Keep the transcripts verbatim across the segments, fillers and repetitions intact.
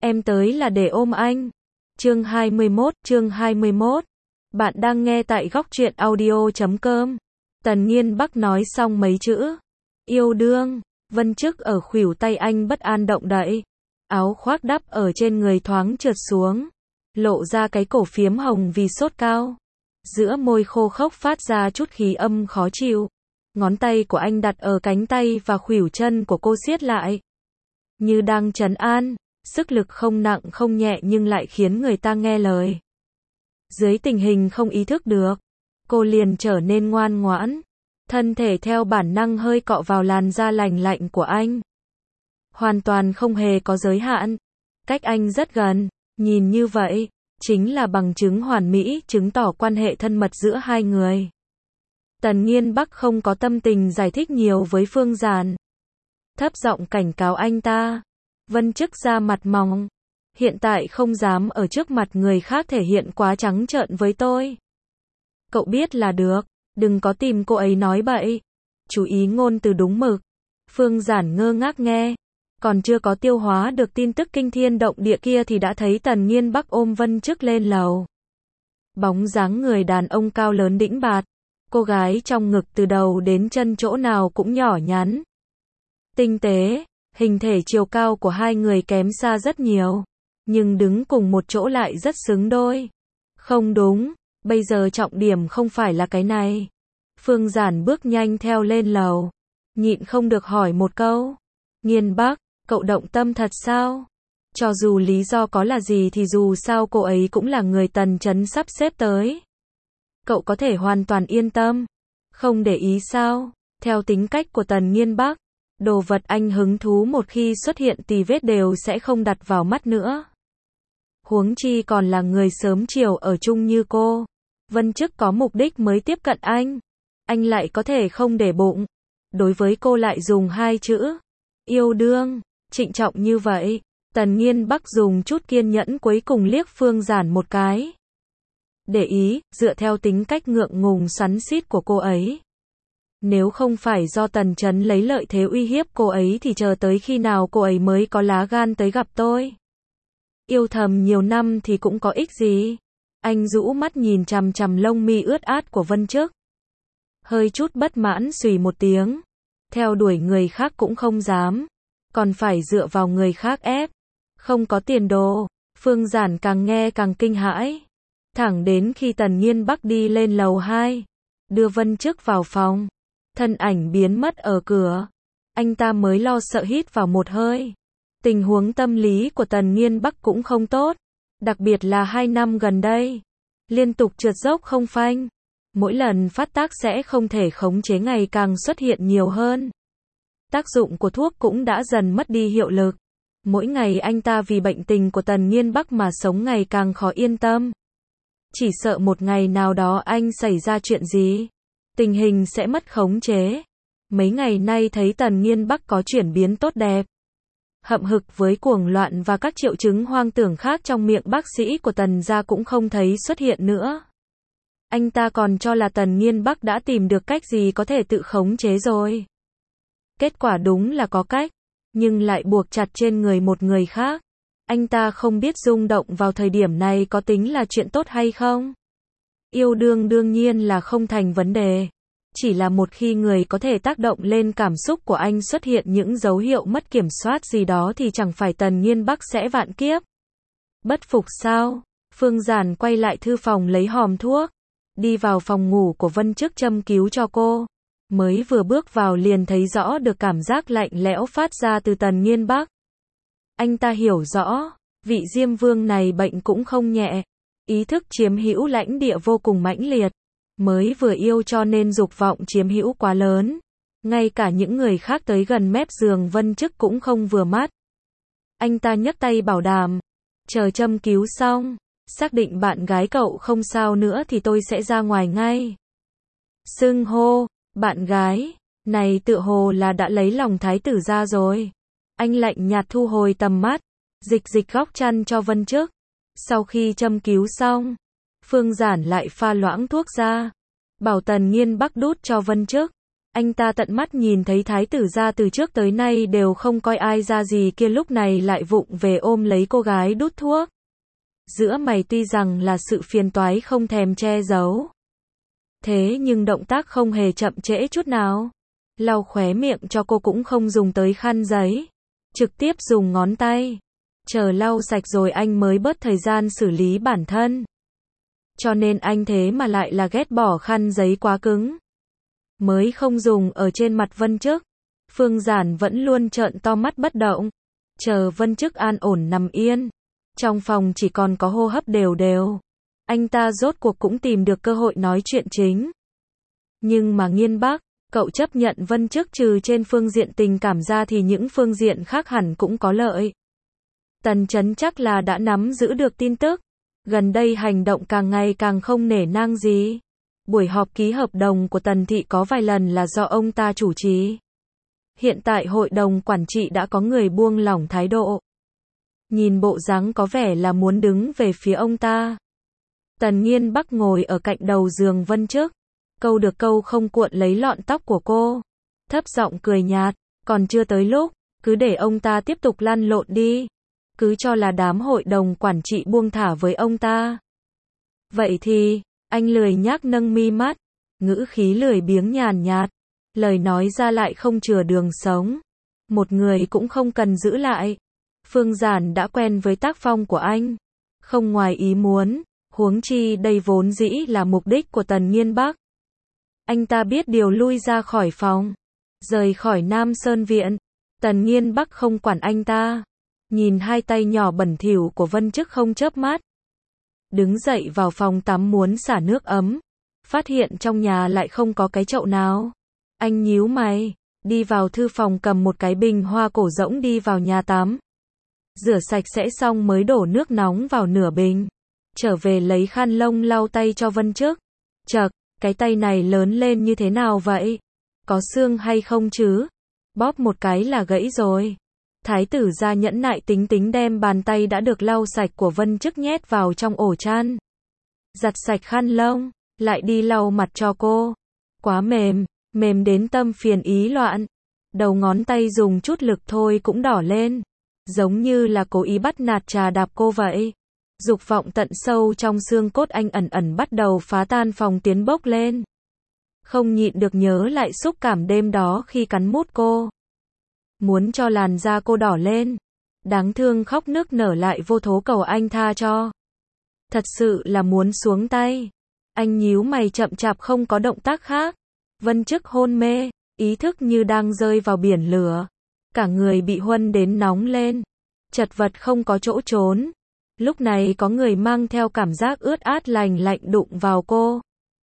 Em tới là để ôm anh. Chương hai mươi mốt, chương hai mươi mốt. Bạn đang nghe tại góc truyện audio chấm com. Tần Nghiên Bắc nói xong mấy chữ yêu đương, Vân Chức ở khuỷu tay anh bất an động đậy. Áo khoác đắp ở trên người thoáng trượt xuống, lộ ra cái cổ phiếm hồng vì sốt cao. Giữa môi khô khốc phát ra chút khí âm khó chịu. Ngón tay của anh đặt ở cánh tay và khuỷu chân của cô siết lại, như đang trấn an. Sức lực không nặng không nhẹ nhưng lại khiến người ta nghe lời. Dưới tình hình không ý thức được, cô liền trở nên ngoan ngoãn. Thân thể theo bản năng hơi cọ vào làn da lành lạnh của anh. Hoàn toàn không hề có giới hạn. Cách anh rất gần. Nhìn như vậy, chính là bằng chứng hoàn mỹ chứng tỏ quan hệ thân mật giữa hai người. Tần Nghiên Bắc không có tâm tình giải thích nhiều với Phương Giản. Thấp giọng cảnh cáo anh ta. Vân Chức ra mặt mỏng. Hiện tại không dám ở trước mặt người khác thể hiện quá trắng trợn với tôi. Cậu biết là được, đừng có tìm cô ấy nói bậy. Chú ý ngôn từ đúng mực. Phương Giản ngơ ngác nghe. Còn chưa có tiêu hóa được tin tức kinh thiên động địa kia thì đã thấy Tần Nghiên Bắc ôm Vân Chức lên lầu. Bóng dáng người đàn ông cao lớn đĩnh bạt. Cô gái trong ngực từ đầu đến chân chỗ nào cũng nhỏ nhắn, tinh tế. Hình thể chiều cao của hai người kém xa rất nhiều, nhưng đứng cùng một chỗ lại rất xứng đôi. Không đúng, bây giờ trọng điểm không phải là cái này. Phương Giản bước nhanh theo lên lầu, nhịn không được hỏi một câu. Nghiên Bắc, cậu động tâm thật sao? Cho dù lý do có là gì thì dù sao cô ấy cũng là người Tần Chấn sắp xếp tới. Cậu có thể hoàn toàn yên tâm. Không để ý sao? Theo tính cách của Tần Nghiên Bắc, đồ vật anh hứng thú một khi xuất hiện tì vết đều sẽ không đặt vào mắt nữa. Huống chi còn là người sớm chiều ở chung như cô. Vân Chức có mục đích mới tiếp cận anh. Anh lại có thể không để bụng. Đối với cô lại dùng hai chữ yêu đương, trịnh trọng như vậy. Tần Nghiên Bắc dùng chút kiên nhẫn cuối cùng liếc Phương Giản một cái. Để ý, dựa theo tính cách ngượng ngùng xoắn xít của cô ấy, nếu không phải do Tần Chấn lấy lợi thế uy hiếp cô ấy thì chờ tới khi nào cô ấy mới có lá gan tới gặp tôi. Yêu thầm nhiều năm thì cũng có ích gì. Anh rũ mắt nhìn chằm chằm lông mi ướt át của Vân Chức. Hơi chút bất mãn xùy một tiếng. Theo đuổi người khác cũng không dám. Còn phải dựa vào người khác ép. Không có tiền đồ. Phương Giản càng nghe càng kinh hãi. Thẳng đến khi Tần Nghiên Bắc đi lên lầu hai, đưa Vân Chức vào phòng, thân ảnh biến mất ở cửa, anh ta mới lo sợ hít vào một hơi. Tình huống tâm lý của Tần Nghiên Bắc cũng không tốt, đặc biệt là hai năm gần đây, liên tục trượt dốc không phanh. Mỗi lần phát tác sẽ không thể khống chế ngày càng xuất hiện nhiều hơn. Tác dụng của thuốc cũng đã dần mất đi hiệu lực. Mỗi ngày anh ta vì bệnh tình của Tần Nghiên Bắc mà sống ngày càng khó yên tâm. Chỉ sợ một ngày nào đó anh xảy ra chuyện gì, tình hình sẽ mất khống chế. Mấy ngày nay thấy Tần Nghiên Bắc có chuyển biến tốt đẹp. Hậm hực với cuồng loạn và các triệu chứng hoang tưởng khác trong miệng bác sĩ của Tần gia cũng không thấy xuất hiện nữa. Anh ta còn cho là Tần Nghiên Bắc đã tìm được cách gì có thể tự khống chế rồi. Kết quả đúng là có cách, nhưng lại buộc chặt trên người một người khác. Anh ta không biết rung động vào thời điểm này có tính là chuyện tốt hay không. Yêu đương đương nhiên là không thành vấn đề. Chỉ là một khi người có thể tác động lên cảm xúc của anh xuất hiện những dấu hiệu mất kiểm soát gì đó thì chẳng phải Tần Nghiên Bắc sẽ vạn kiếp. Bất phục sao? Phương Giản quay lại thư phòng lấy hòm thuốc, đi vào phòng ngủ của Vân Chức châm cứu cho cô. Mới vừa bước vào liền thấy rõ được cảm giác lạnh lẽo phát ra từ Tần Nghiên Bắc. Anh ta hiểu rõ, vị Diêm Vương này bệnh cũng không nhẹ. Ý thức chiếm hữu lãnh địa vô cùng mãnh liệt. Mới vừa yêu cho nên dục vọng chiếm hữu quá lớn. Ngay cả những người khác tới gần mép giường Vân Chức cũng không vừa mắt. Anh ta nhấc tay bảo đảm. Chờ châm cứu xong, xác định bạn gái cậu không sao nữa thì tôi sẽ ra ngoài ngay. Xưng hô, bạn gái, này tựa hồ là đã lấy lòng thái tử ra rồi. Anh lạnh nhạt thu hồi tầm mắt, dịch dịch góc chăn cho Vân Chức. Sau khi châm cứu xong, Phương Giản lại pha loãng thuốc ra, bảo Tần Nghiên Bắc đút cho Vân Chức. Anh ta tận mắt nhìn thấy thái tử gia từ trước tới nay đều không coi ai ra gì kia lúc này lại vụng về ôm lấy cô gái đút thuốc. Giữa mày tuy rằng là sự phiền toái không thèm che giấu. Thế nhưng động tác không hề chậm trễ chút nào. Lau khóe miệng cho cô cũng không dùng tới khăn giấy. Trực tiếp dùng ngón tay. Chờ lau sạch rồi anh mới bớt thời gian xử lý bản thân. Cho nên anh thế mà lại là ghét bỏ khăn giấy quá cứng. Mới không dùng ở trên mặt Vân Chức. Phương Giản vẫn luôn trợn to mắt bất động. Chờ Vân Chức an ổn nằm yên. Trong phòng chỉ còn có hô hấp đều đều. Anh ta rốt cuộc cũng tìm được cơ hội nói chuyện chính. Nhưng mà Nghiên Bắc, cậu chấp nhận Vân Chức trừ trên phương diện tình cảm ra thì những phương diện khác hẳn cũng có lợi. Tần Chấn chắc là đã nắm giữ được tin tức. Gần đây hành động càng ngày càng không nể nang gì. Buổi họp ký hợp đồng của Tần Thị có vài lần là do ông ta chủ trì. Hiện tại hội đồng quản trị đã có người buông lỏng thái độ. Nhìn bộ dáng có vẻ là muốn đứng về phía ông ta. Tần Nghiên Bắc ngồi ở cạnh đầu giường Vân Chức. Câu được câu không cuộn lấy lọn tóc của cô. Thấp giọng cười nhạt. Còn chưa tới lúc. Cứ để ông ta tiếp tục lăn lộn đi. Cứ cho là đám hội đồng quản trị buông thả với ông ta. Vậy thì, anh lười nhác nâng mi mắt. Ngữ khí lười biếng nhàn nhạt. Lời nói ra lại không chừa đường sống. Một người cũng không cần giữ lại. Phương Giản đã quen với tác phong của anh. Không ngoài ý muốn. Huống chi đây vốn dĩ là mục đích của Tần Nghiên Bắc. Anh ta biết điều lui ra khỏi phòng. Rời khỏi Nam Sơn Viện. Tần Nghiên Bắc không quản anh ta. Nhìn hai tay nhỏ bẩn thỉu của Vân Chức không chớp mắt. Đứng dậy vào phòng tắm muốn xả nước ấm. Phát hiện trong nhà lại không có cái chậu nào. Anh nhíu mày. Đi vào thư phòng cầm một cái bình hoa cổ rỗng đi vào nhà tắm. Rửa sạch sẽ xong mới đổ nước nóng vào nửa bình. Trở về lấy khăn lông lau tay cho Vân Chức. Chậc, cái tay này lớn lên như thế nào vậy? Có xương hay không chứ? Bóp một cái là gãy rồi. Thái tử gia nhẫn nại tính tính đem bàn tay đã được lau sạch của Vân Chức nhét vào trong ổ chăn. Giặt sạch khăn lông, lại đi lau mặt cho cô. Quá mềm, mềm đến tâm phiền ý loạn. Đầu ngón tay dùng chút lực thôi cũng đỏ lên. Giống như là cố ý bắt nạt trà đạp cô vậy. Dục vọng tận sâu trong xương cốt anh ẩn ẩn bắt đầu phá tan phòng tiến bốc lên. Không nhịn được nhớ lại xúc cảm đêm đó khi cắn mút cô. Muốn cho làn da cô đỏ lên. Đáng thương khóc nức nở lại vô thố cầu anh tha cho. Thật sự là muốn xuống tay. Anh nhíu mày chậm chạp không có động tác khác. Vân Chức hôn mê, ý thức như đang rơi vào biển lửa. Cả người bị huân đến nóng lên. Chật vật không có chỗ trốn. Lúc này có người mang theo cảm giác ướt át lành lạnh đụng vào cô.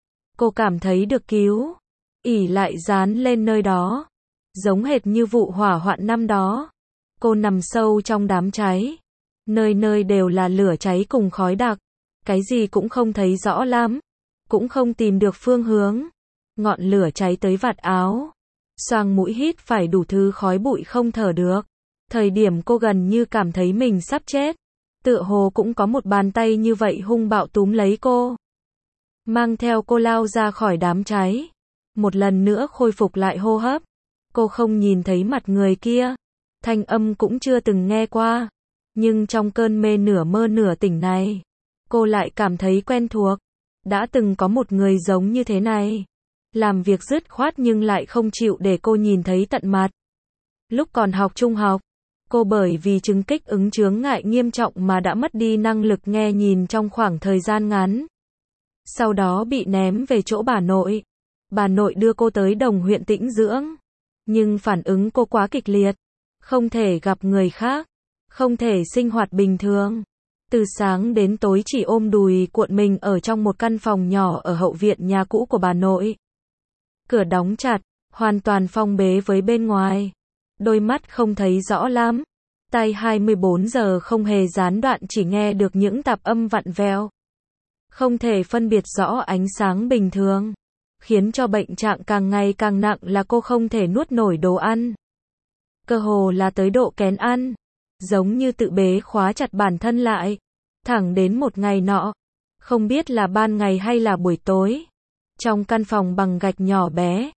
Cô cảm thấy được cứu. Ỉ lại dán lên nơi đó. Giống hệt như vụ hỏa hoạn năm đó. Cô nằm sâu trong đám cháy. Nơi nơi đều là lửa cháy cùng khói đặc. Cái gì cũng không thấy rõ lắm. Cũng không tìm được phương hướng. Ngọn lửa cháy tới vạt áo. Xoang mũi hít phải đủ thứ khói bụi không thở được. Thời điểm cô gần như cảm thấy mình sắp chết. Tựa hồ cũng có một bàn tay như vậy hung bạo túm lấy cô. Mang theo cô lao ra khỏi đám cháy. Một lần nữa khôi phục lại hô hấp. Cô không nhìn thấy mặt người kia. Thanh âm cũng chưa từng nghe qua. Nhưng trong cơn mê nửa mơ nửa tỉnh này, cô lại cảm thấy quen thuộc. Đã từng có một người giống như thế này. Làm việc dứt khoát nhưng lại không chịu để cô nhìn thấy tận mặt. Lúc còn học trung học, cô bởi vì chứng kích ứng chướng ngại nghiêm trọng mà đã mất đi năng lực nghe nhìn trong khoảng thời gian ngắn. Sau đó bị ném về chỗ bà nội. Bà nội đưa cô tới Đồng huyện tĩnh dưỡng. Nhưng phản ứng cô quá kịch liệt. Không thể gặp người khác. Không thể sinh hoạt bình thường. Từ sáng đến tối chỉ ôm đùi cuộn mình ở trong một căn phòng nhỏ ở hậu viện nhà cũ của bà nội. Cửa đóng chặt, hoàn toàn phong bế với bên ngoài. Đôi mắt không thấy rõ lắm. Tai hai mươi bốn giờ không hề gián đoạn chỉ nghe được những tạp âm vặn vẹo. Không thể phân biệt rõ ánh sáng bình thường. Khiến cho bệnh trạng càng ngày càng nặng là cô không thể nuốt nổi đồ ăn. Cơ hồ là tới độ kén ăn. Giống như tự bế khóa chặt bản thân lại. Thẳng đến một ngày nọ. Không biết là ban ngày hay là buổi tối. Trong căn phòng bằng gạch nhỏ bé.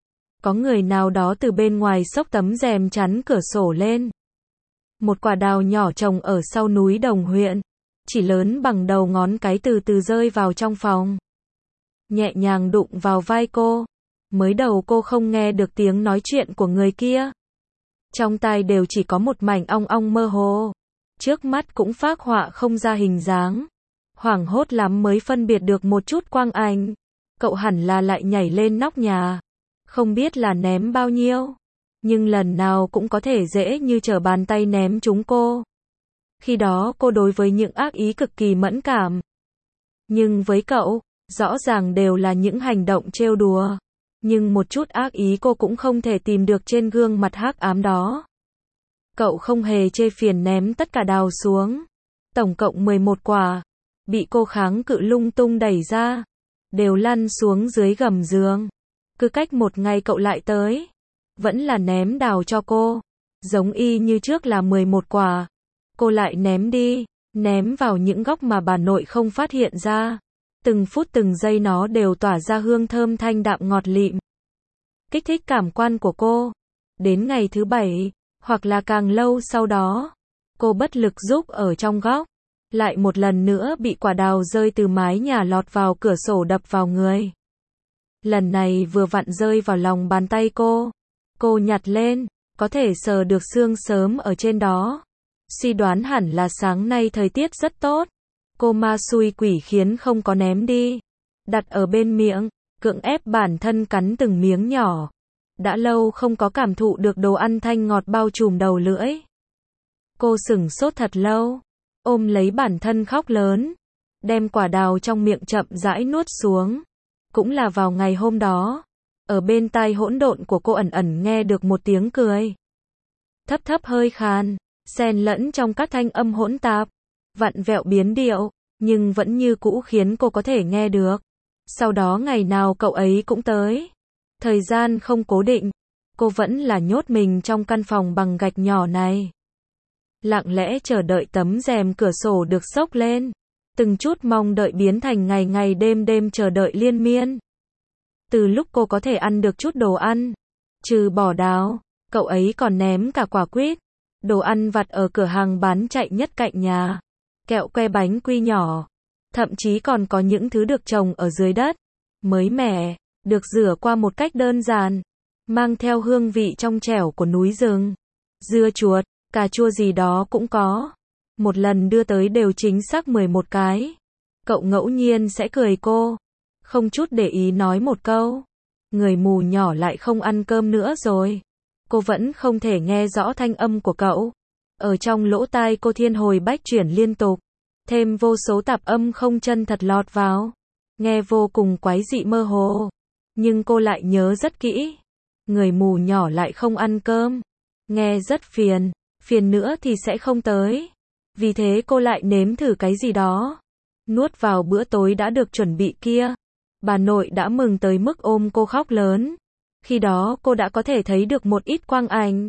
có người nào đó từ bên ngoài xốc tấm rèm chắn cửa sổ lên. Một quả đào nhỏ trồng ở sau núi Đồng huyện, chỉ lớn bằng đầu ngón cái từ từ rơi vào trong phòng. Nhẹ nhàng đụng vào vai cô. Mới đầu cô không nghe được tiếng nói chuyện của người kia. Trong tai đều chỉ có một mảnh ong ong mơ hồ. Trước mắt cũng phác họa không ra hình dáng. Hoảng hốt lắm mới phân biệt được một chút quang ảnh. Cậu hẳn là lại nhảy lên nóc nhà. Không biết là ném bao nhiêu. Nhưng lần nào cũng có thể dễ như trở bàn tay ném chúng cô. Khi đó cô đối với những ác ý cực kỳ mẫn cảm. Nhưng với cậu, rõ ràng đều là những hành động trêu đùa. Nhưng một chút ác ý cô cũng không thể tìm được trên gương mặt hắc ám đó. Cậu không hề chê phiền ném tất cả đào xuống. Tổng cộng mười một quả. Bị cô kháng cự lung tung đẩy ra. Đều lăn xuống dưới gầm giường. Cứ cách một ngày cậu lại tới. Vẫn là ném đào cho cô. Giống y như trước là mười một quả. Cô lại ném đi. Ném vào những góc mà bà nội không phát hiện ra. Từng phút từng giây nó đều tỏa ra hương thơm thanh đạm ngọt lịm. Kích thích cảm quan của cô. Đến ngày thứ bảy, hoặc là càng lâu sau đó, cô bất lực rúc ở trong góc. Lại một lần nữa bị quả đào rơi từ mái nhà lọt vào cửa sổ đập vào người. Lần này vừa vặn rơi vào lòng bàn tay cô. Cô nhặt lên, có thể sờ được xương sớm ở trên đó. Suy đoán hẳn là sáng nay thời tiết rất tốt. Cô ma xui quỷ khiến không có ném đi. Đặt ở bên miệng, cưỡng ép bản thân cắn từng miếng nhỏ. Đã lâu không có cảm thụ được đồ ăn thanh ngọt bao trùm đầu lưỡi. Cô sửng sốt thật lâu, ôm lấy bản thân khóc lớn, đem quả đào trong miệng chậm rãi nuốt xuống. Cũng là vào ngày hôm đó, ở bên tai hỗn độn của cô ẩn ẩn nghe được một tiếng cười. Thấp thấp hơi khàn, xen lẫn trong các thanh âm hỗn tạp, vặn vẹo biến điệu, nhưng vẫn như cũ khiến cô có thể nghe được. Sau đó ngày nào cậu ấy cũng tới. Thời gian không cố định, cô vẫn là nhốt mình trong căn phòng bằng gạch nhỏ này. Lặng lẽ chờ đợi tấm rèm cửa sổ được xốc lên. Từng chút mong đợi biến thành ngày ngày đêm đêm chờ đợi liên miên. Từ lúc cô có thể ăn được chút đồ ăn, trừ bỏ đào, cậu ấy còn ném cả quả quýt, đồ ăn vặt ở cửa hàng bán chạy nhất cạnh nhà, kẹo que bánh quy nhỏ, thậm chí còn có những thứ được trồng ở dưới đất, mới mẻ, được rửa qua một cách đơn giản, mang theo hương vị trong trẻo của núi rừng. Dưa chuột, cà chua gì đó cũng có. Một lần đưa tới đều chính xác mười một cái. Cậu ngẫu nhiên sẽ cười cô, không chút để ý nói một câu. Người mù nhỏ lại không ăn cơm nữa rồi. Cô vẫn không thể nghe rõ thanh âm của cậu. Ở trong lỗ tai cô thiên hồi bách chuyển liên tục. Thêm vô số tạp âm không chân thật lọt vào. Nghe vô cùng quái dị mơ hồ. Nhưng cô lại nhớ rất kỹ. Người mù nhỏ lại không ăn cơm. Nghe rất phiền. Phiền nữa thì sẽ không tới. Vì thế cô lại nếm thử cái gì đó. Nuốt vào bữa tối đã được chuẩn bị kia. Bà nội đã mừng tới mức ôm cô khóc lớn. Khi đó cô đã có thể thấy được một ít quang ảnh.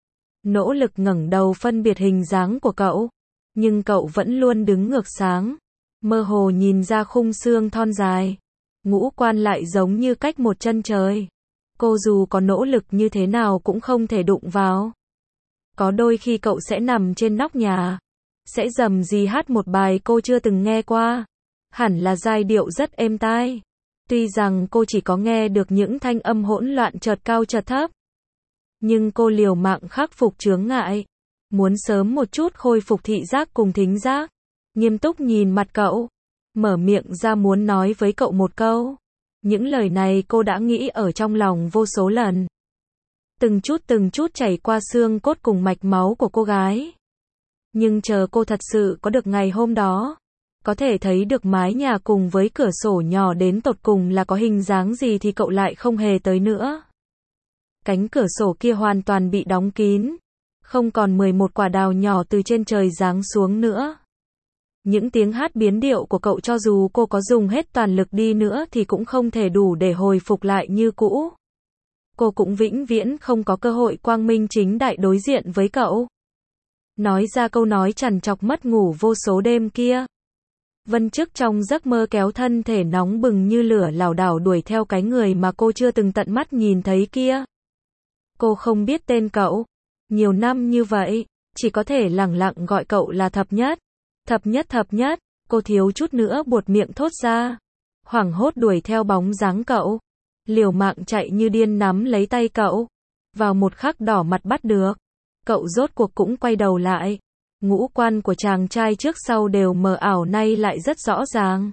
Nỗ lực ngẩng đầu phân biệt hình dáng của cậu. Nhưng cậu vẫn luôn đứng ngược sáng. Mơ hồ nhìn ra khung xương thon dài. Ngũ quan lại giống như cách một chân trời. Cô dù có nỗ lực như thế nào cũng không thể đụng vào. Có đôi khi cậu sẽ nằm trên nóc nhà. Sẽ rầm rì hát một bài cô chưa từng nghe qua. Hẳn là giai điệu rất êm tai. Tuy rằng cô chỉ có nghe được những thanh âm hỗn loạn chợt cao chợt thấp. Nhưng cô liều mạng khắc phục chướng ngại. Muốn sớm một chút khôi phục thị giác cùng thính giác. Nghiêm túc nhìn mặt cậu. Mở miệng ra muốn nói với cậu một câu. Những lời này cô đã nghĩ ở trong lòng vô số lần. Từng chút từng chút chảy qua xương cốt cùng mạch máu của cô gái. Nhưng chờ cô thật sự có được ngày hôm đó. Có thể thấy được mái nhà cùng với cửa sổ nhỏ đến tột cùng là có hình dáng gì thì cậu lại không hề tới nữa. Cánh cửa sổ kia hoàn toàn bị đóng kín. Không còn mười một quả đào nhỏ từ trên trời giáng xuống nữa. Những tiếng hát biến điệu của cậu cho dù cô có dùng hết toàn lực đi nữa thì cũng không thể đủ để hồi phục lại như cũ. Cô cũng vĩnh viễn không có cơ hội quang minh chính đại đối diện với cậu. Nói ra câu nói trằn trọc mất ngủ vô số đêm kia. Vân Chức trong giấc mơ kéo thân thể nóng bừng như lửa lảo đảo đuổi theo cái người mà cô chưa từng tận mắt nhìn thấy kia. Cô không biết tên cậu. Nhiều năm như vậy, chỉ có thể lẳng lặng gọi cậu là Thập Nhất. Thập Nhất thập nhất, cô thiếu chút nữa buột miệng thốt ra. Hoảng hốt đuổi theo bóng dáng cậu. Liều mạng chạy như điên nắm lấy tay cậu. Vào một khắc đỏ mặt bắt được. Cậu rốt cuộc cũng quay đầu lại. Ngũ quan của chàng trai trước sau đều mờ ảo nay lại rất rõ ràng.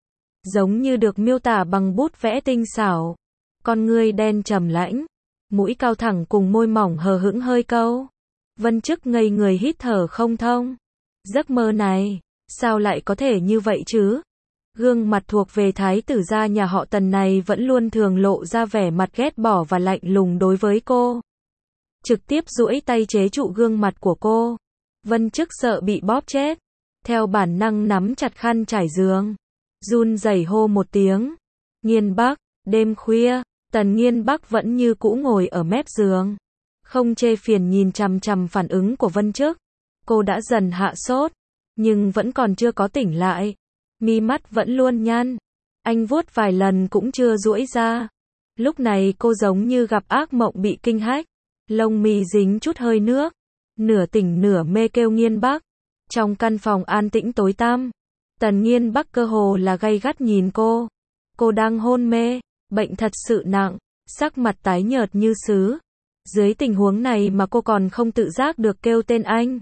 Giống như được miêu tả bằng bút vẽ tinh xảo. Con ngươi đen trầm lãnh. Mũi cao thẳng cùng môi mỏng hờ hững hơi câu. Vân Chức ngây người hít thở không thông. Giấc mơ này, sao lại có thể như vậy chứ? Gương mặt thuộc về thái tử gia nhà họ Tần này vẫn luôn thường lộ ra vẻ mặt ghét bỏ và lạnh lùng đối với cô. Trực tiếp duỗi tay chế trụ gương mặt của cô. Vân Chức sợ bị bóp chết. Theo bản năng nắm chặt khăn trải giường. Run rẩy hô một tiếng. Nghiên Bắc, đêm khuya, Tần Nghiên Bắc vẫn như cũ ngồi ở mép giường. Không chê phiền nhìn chằm chằm phản ứng của Vân Chức. Cô đã dần hạ sốt, nhưng vẫn còn chưa có tỉnh lại. Mi mắt vẫn luôn nhăn. Anh vuốt vài lần cũng chưa duỗi ra. Lúc này cô giống như gặp ác mộng bị kinh hách. Lông mi dính chút hơi nước. Nửa tỉnh nửa mê kêu Nghiên Bắc. Trong căn phòng an tĩnh tối tăm, Tần Nghiên Bắc cơ hồ là gay gắt nhìn cô. Cô đang hôn mê, bệnh thật sự nặng, sắc mặt tái nhợt như sứ. Dưới tình huống này mà cô còn không tự giác được kêu tên anh.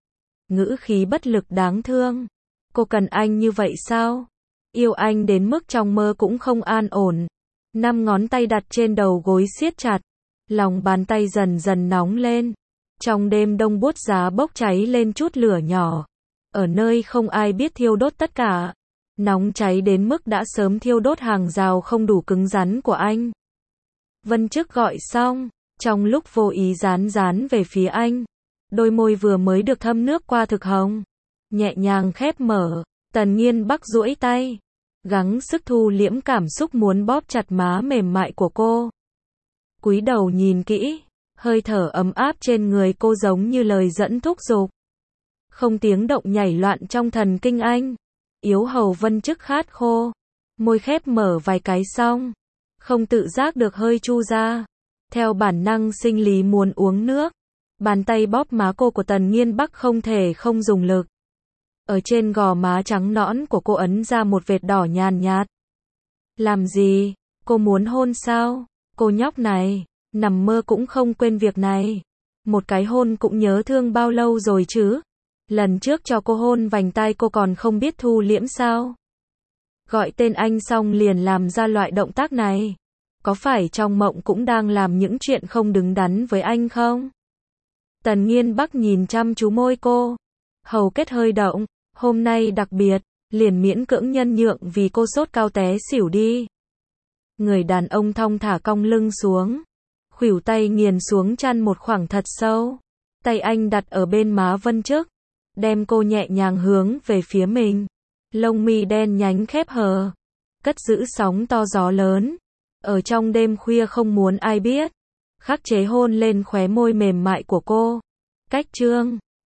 Ngữ khí bất lực đáng thương. Cô cần anh như vậy sao? Yêu anh đến mức trong mơ cũng không an ổn. Năm ngón tay đặt trên đầu gối siết chặt. Lòng bàn tay dần dần nóng lên. Trong đêm đông buốt giá bốc cháy lên chút lửa nhỏ. Ở nơi không ai biết thiêu đốt tất cả. Nóng cháy đến mức đã sớm thiêu đốt hàng rào không đủ cứng rắn của anh. Vân Chức gọi xong, trong lúc vô ý dán dán về phía anh. Đôi môi vừa mới được thâm nước qua thực hồng. Nhẹ nhàng khép mở, Tần Nghiên Bắc duỗi tay. Gắng sức thu liễm cảm xúc muốn bóp chặt má mềm mại của cô. Cúi đầu nhìn kỹ, hơi thở ấm áp trên người cô giống như lời dẫn thúc giục. Không tiếng động nhảy loạn trong thần kinh anh. Yếu hầu Vân Chức khát khô. Môi khép mở vài cái xong. Không tự giác được hơi chu ra. Theo bản năng sinh lý muốn uống nước. Bàn tay bóp má cô của Tần Nghiên Bắc không thể không dùng lực. Ở trên gò má trắng nõn của cô ấn ra một vệt đỏ nhàn nhạt. Làm gì? Cô muốn hôn sao? Cô nhóc này, nằm mơ cũng không quên việc này. Một cái hôn cũng nhớ thương bao lâu rồi chứ? Lần trước cho cô hôn vành tai cô còn không biết thu liễm sao? Gọi tên anh xong liền làm ra loại động tác này. Có phải trong mộng cũng đang làm những chuyện không đứng đắn với anh không? Tần Nghiên Bắc nhìn chăm chú môi cô. Hầu kết hơi động. Hôm nay đặc biệt, liền miễn cưỡng nhân nhượng vì cô sốt cao té xỉu đi. Người đàn ông thong thả cong lưng xuống. Khuỷu tay nghiền xuống chăn một khoảng thật sâu. Tay anh đặt ở bên má Vân Chức. Đem cô nhẹ nhàng hướng về phía mình. Lông mi đen nhánh khép hờ. Cất giữ sóng to gió lớn. Ở trong đêm khuya không muốn ai biết. Khắc chế hôn lên khóe môi mềm mại của cô. Cách chương